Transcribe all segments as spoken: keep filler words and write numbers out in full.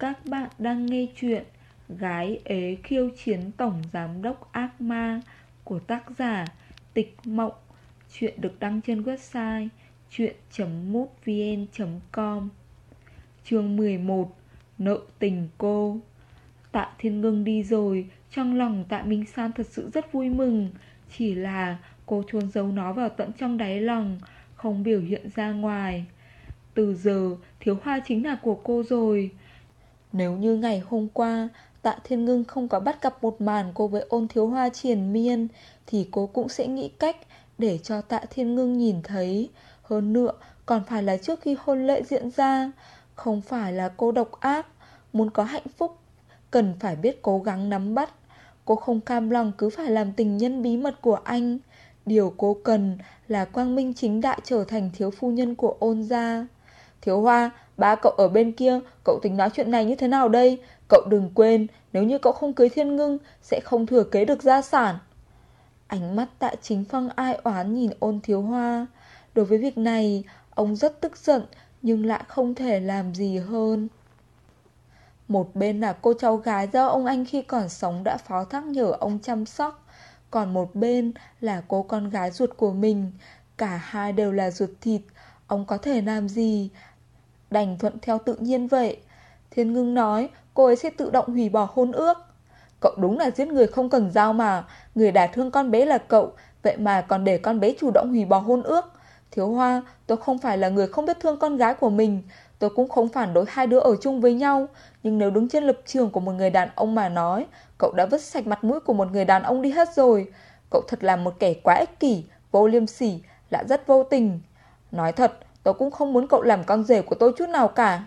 Các bạn đang nghe chuyện Gái ế khiêu chiến tổng giám đốc ác ma của tác giả Tịch Mộng. Chuyện được đăng trên website chuyện chấm mútvn chấm com. Chương mười một. Nợ tình cô. Tạ Thiên Ngưng đi rồi, trong lòng Tạ Minh San thật sự rất vui mừng. Chỉ là cô chôn giấu nó vào tận trong đáy lòng, không biểu hiện ra ngoài. Từ giờ Thiếu Hoa chính là của cô rồi. Nếu như ngày hôm qua Tạ Thiên Ngưng không có bắt gặp một màn cô với Ôn Thiếu Hoa triền miên, thì cô cũng sẽ nghĩ cách để cho Tạ Thiên Ngưng nhìn thấy. Hơn nữa còn phải là trước khi hôn lễ diễn ra. Không phải là cô độc ác. Muốn có hạnh phúc cần phải biết cố gắng nắm bắt. Cô không cam lòng cứ phải làm tình nhân bí mật của anh. Điều cô cần là quang minh chính đại trở thành thiếu phu nhân của Ôn gia. Thiếu Hoa, ba cậu ở bên kia, cậu tính nói chuyện này như thế nào đây? Cậu đừng quên, nếu như cậu không cưới Thiên Ngưng sẽ không thừa kế được gia sản. Ánh mắt Tạ Chính Phong ai oán nhìn Ôn Thiếu Hoa. Đối với việc này ông rất tức giận, nhưng lại không thể làm gì hơn. Một bên là cô cháu gái do ông anh khi còn sống đã phó thác nhờ ông chăm sóc, còn một bên là cô con gái ruột của mình. Cả hai đều là ruột thịt, ông có thể làm gì? Đành thuận theo tự nhiên vậy. Thiên Ngưng nói cô ấy sẽ tự động hủy bỏ hôn ước. Cậu đúng là giết người không cần dao mà. Người đả thương con bé là cậu, vậy mà còn để con bé chủ động hủy bỏ hôn ước. Thiếu Hoa, tôi không phải là người không biết thương con gái của mình. Tôi cũng không phản đối hai đứa ở chung với nhau. Nhưng nếu đứng trên lập trường của một người đàn ông mà nói, cậu đã vứt sạch mặt mũi của một người đàn ông đi hết rồi. Cậu thật là một kẻ quá ích kỷ, vô liêm sỉ, lại rất vô tình. Nói thật, tôi cũng không muốn cậu làm con rể của tôi chút nào cả.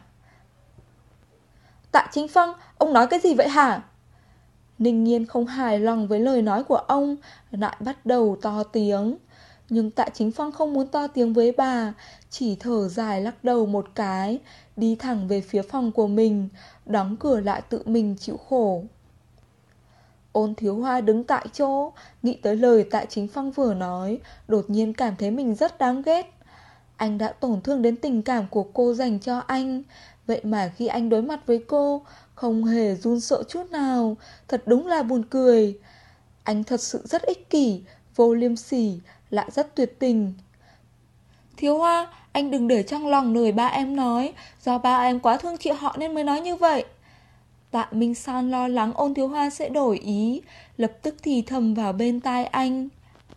Tạ Chính Phong, ông nói cái gì vậy hả? Ninh Nhiên không hài lòng với lời nói của ông, lại bắt đầu to tiếng. Nhưng Tạ Chính Phong không muốn to tiếng với bà, chỉ thở dài lắc đầu một cái, đi thẳng về phía phòng của mình, đóng cửa lại tự mình chịu khổ. Ôn Thiếu Hoa đứng tại chỗ, nghĩ tới lời Tạ Chính Phong vừa nói, đột nhiên cảm thấy mình rất đáng ghét. Anh đã tổn thương đến tình cảm của cô dành cho anh, vậy mà khi anh đối mặt với cô, không hề run sợ chút nào, thật đúng là buồn cười. Anh thật sự rất ích kỷ, vô liêm sỉ, lại rất tuyệt tình. Thiếu Hoa, anh đừng để trong lòng lời ba em nói, do ba em quá thương chị họ nên mới nói như vậy. Tạ Minh San lo lắng Ôn Thiếu Hoa sẽ đổi ý, lập tức thì thầm vào bên tai anh.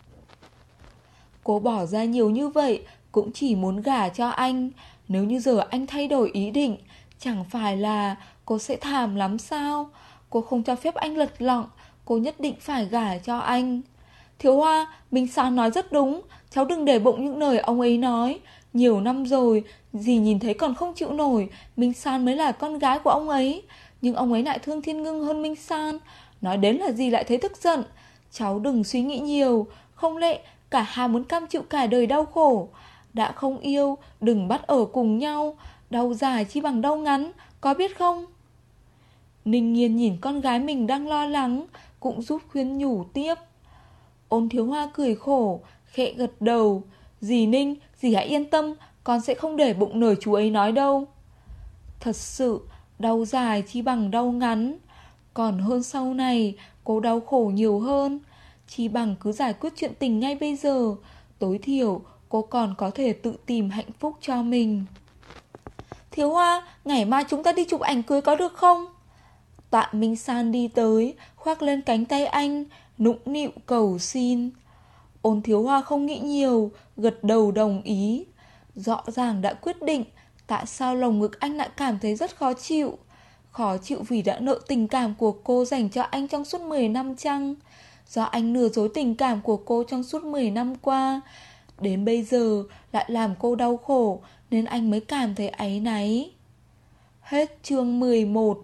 Cô bỏ ra nhiều như vậy cũng chỉ muốn gả cho anh. Nếu như giờ anh thay đổi ý định, chẳng phải là cô sẽ thảm lắm sao? Cô không cho phép anh lật lọng, cô nhất định phải gả cho anh. Thiếu Hoa, Minh San nói rất đúng, cháu đừng để bụng những lời ông ấy nói. Nhiều năm rồi, dì nhìn thấy còn không chịu nổi, Minh San mới là con gái của ông ấy. Nhưng ông ấy lại thương Thiên Ngưng hơn Minh San. Nói đến là dì lại thấy tức giận. Cháu đừng suy nghĩ nhiều, không lẽ cả hai muốn cam chịu cả đời đau khổ. Đã không yêu, đừng bắt ở cùng nhau. Đau dài chi bằng đau ngắn, có biết không? Ninh Nhiên nhìn con gái mình đang lo lắng, cũng giúp khuyên nhủ tiếp. Ôn Thiếu Hoa cười khổ, khẽ gật đầu. Dì Ninh, dì hãy yên tâm, con sẽ không để bụng lời chú ấy nói đâu. Thật sự, đau dài chi bằng đau ngắn. Còn hơn sau này, cô đau khổ nhiều hơn. Chi bằng cứ giải quyết chuyện tình ngay bây giờ. Tối thiểu, cô còn có thể tự tìm hạnh phúc cho mình. Thiếu Hoa, ngày mai chúng ta đi chụp ảnh cưới có được không? Tạ Minh San đi tới, khoác lên cánh tay anh, nũng nịu cầu xin. Ôn Thiếu Hoa không nghĩ nhiều, gật đầu đồng ý. Rõ ràng đã quyết định, tại sao lồng ngực anh lại cảm thấy rất khó chịu? Khó chịu vì đã nợ tình cảm của cô dành cho anh trong suốt mười năm chăng? Do anh lừa dối tình cảm của cô trong suốt mười năm qua, đến bây giờ lại làm cô đau khổ, nên anh mới cảm thấy áy náy. Hết chương mười một.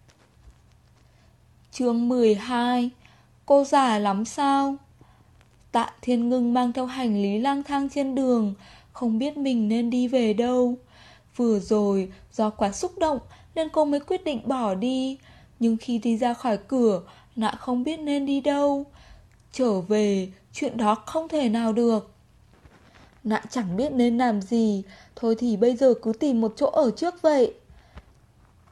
Chương mười hai. Cô già lắm sao? Tạ Thiên Ngưng mang theo hành lý lang thang trên đường, không biết mình nên đi về đâu. Vừa rồi do quá xúc động nên cô mới quyết định bỏ đi, nhưng khi đi ra khỏi cửa lại không biết nên đi đâu. Trở về, chuyện đó không thể nào được. Lại chẳng biết nên làm gì, thôi thì bây giờ cứ tìm một chỗ ở trước vậy.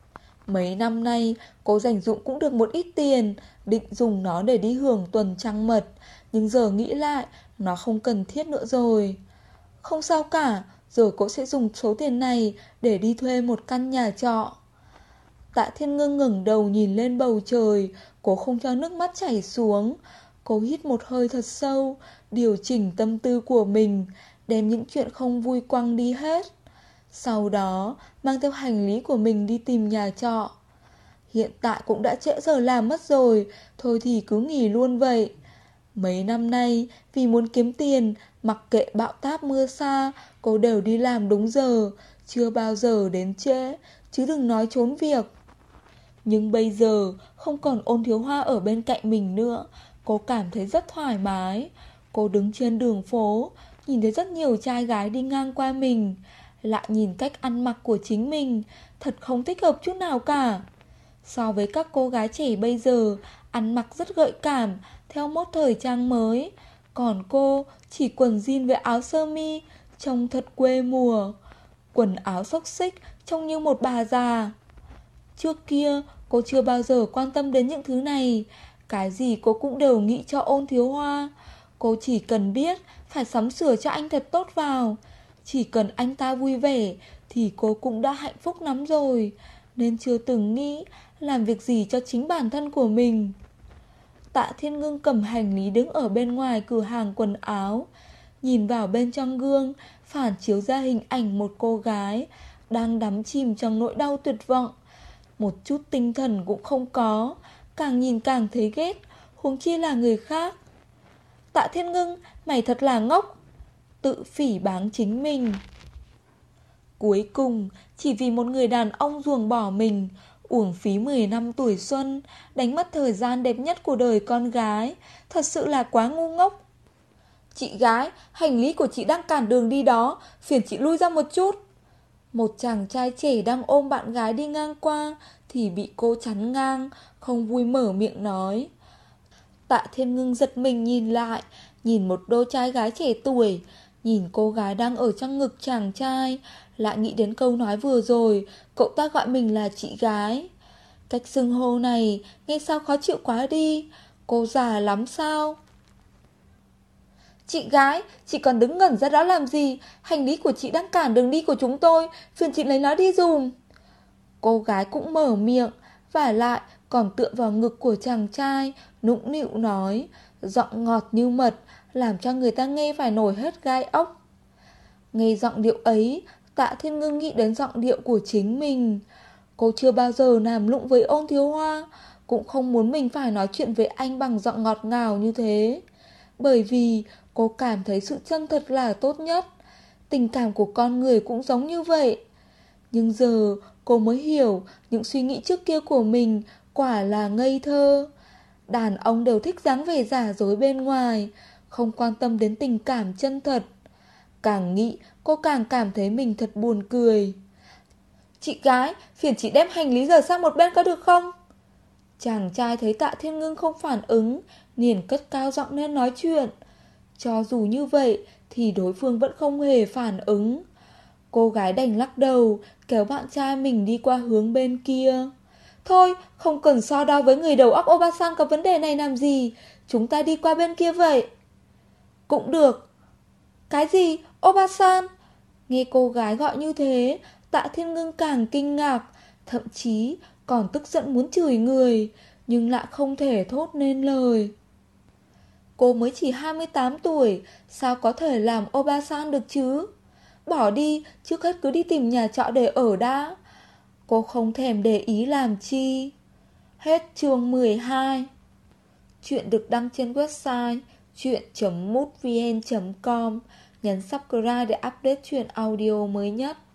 Mấy năm nay cô dành dụm cũng được một ít tiền, định dùng nó để đi hưởng tuần trăng mật, nhưng giờ nghĩ lại nó không cần thiết nữa rồi. Không sao cả, rồi cô sẽ dùng số tiền này để đi thuê một căn nhà trọ. Tạ Thiên Ngưng ngẩng đầu nhìn lên bầu trời, cô không cho nước mắt chảy xuống. Cô hít một hơi thật sâu, điều chỉnh tâm tư của mình, đem những chuyện không vui quăng đi hết. Sau đó mang theo hành lý của mình đi tìm nhà trọ. Hiện tại cũng đã trễ giờ làm mất rồi, thôi thì cứ nghỉ luôn vậy. Mấy năm nay vì muốn kiếm tiền, mặc kệ bão táp mưa xa, cô đều đi làm đúng giờ, chưa bao giờ đến trễ, chứ đừng nói trốn việc. Nhưng bây giờ không còn Ôn Thiếu Hoa ở bên cạnh mình nữa, cô cảm thấy rất thoải mái. Cô đứng trên đường phố, nhìn thấy rất nhiều trai gái đi ngang qua mình, lại nhìn cách ăn mặc của chính mình, thật không thích hợp chút nào cả. So với các cô gái trẻ bây giờ, ăn mặc rất gợi cảm, theo mốt thời trang mới. Còn cô chỉ quần jean với áo sơ mi, trông thật quê mùa. Quần áo xốc xích, trông như một bà già. Trước kia, cô chưa bao giờ quan tâm đến những thứ này. Cái gì cô cũng đều nghĩ cho Ôn Thiếu Hoa. Cô chỉ cần biết phải sắm sửa cho anh thật tốt vào. Chỉ cần anh ta vui vẻ thì cô cũng đã hạnh phúc lắm rồi, nên chưa từng nghĩ làm việc gì cho chính bản thân của mình. Tạ Thiên Ngưng cầm hành lý đứng ở bên ngoài cửa hàng quần áo, nhìn vào bên trong gương, phản chiếu ra hình ảnh một cô gái đang đắm chìm trong nỗi đau tuyệt vọng. Một chút tinh thần cũng không có, càng nhìn càng thấy ghét, huống chi là người khác. Tạ Thiên Ngưng, mày thật là ngốc. Tự phỉ báng chính mình. Cuối cùng, chỉ vì một người đàn ông ruồng bỏ mình, uổng phí mười năm tuổi xuân, đánh mất thời gian đẹp nhất của đời con gái, thật sự là quá ngu ngốc. Chị gái, hành lý của chị đang cản đường đi đó, phiền chị lui ra một chút. Một chàng trai trẻ đang ôm bạn gái đi ngang qua thì bị cô chắn ngang, không vui mở miệng nói. Tạ Thiên Ngưng giật mình nhìn lại, nhìn một đôi trai gái trẻ tuổi, nhìn cô gái đang ở trong ngực chàng trai, lại nghĩ đến câu nói vừa rồi, cậu ta gọi mình là chị gái. Cách xưng hô này nghe sao khó chịu quá đi, cô già lắm sao? Chị gái, chị còn đứng ngẩn ra đó làm gì? Hành lý của chị đang cản đường đi của chúng tôi, phiền chị lấy nó đi dùm. Cô gái cũng mở miệng, vả lại còn tựa vào ngực của chàng trai, nũng nịu nói, giọng ngọt như mật, làm cho người ta nghe phải nổi hết gai ốc. Nghe giọng điệu ấy, Tạ Thiên Ngưng nghĩ đến giọng điệu của chính mình. Cô chưa bao giờ làm lụng với Ôn Thiếu Hoa, cũng không muốn mình phải nói chuyện với anh bằng giọng ngọt ngào như thế. Bởi vì cô cảm thấy sự chân thật là tốt nhất. Tình cảm của con người cũng giống như vậy. Nhưng giờ cô mới hiểu những suy nghĩ trước kia của mình quả là ngây thơ. Đàn ông đều thích dáng vẻ giả dối bên ngoài, không quan tâm đến tình cảm chân thật. Càng nghĩ cô càng cảm thấy mình thật buồn cười. Chị gái, phiền chị đem hành lý rời sang một bên có được không? Chàng trai thấy Tạ Thiên Ngưng không phản ứng, liền cất cao giọng lên nói chuyện. Cho dù như vậy thì đối phương vẫn không hề phản ứng. Cô gái đành lắc đầu, kéo bạn trai mình đi qua hướng bên kia. Thôi, không cần so đo với người đầu óc Obasan có vấn đề này làm gì. Chúng ta đi qua bên kia vậy. Cũng được. Cái gì? Obasan? Nghe cô gái gọi như thế, Tạ Thiên Ngưng càng kinh ngạc, thậm chí còn tức giận muốn chửi người, nhưng lại không thể thốt nên lời. Cô mới chỉ hai mươi tám tuổi, sao có thể làm Obasan được chứ? Bỏ đi, trước hết cứ đi tìm nhà trọ để ở đã. Cô không thèm để ý làm chi. Hết chương mười hai. Chuyện được đăng trên website chuyện chấm mútvn chấm com. Nhấn subscribe để update chuyện audio mới nhất.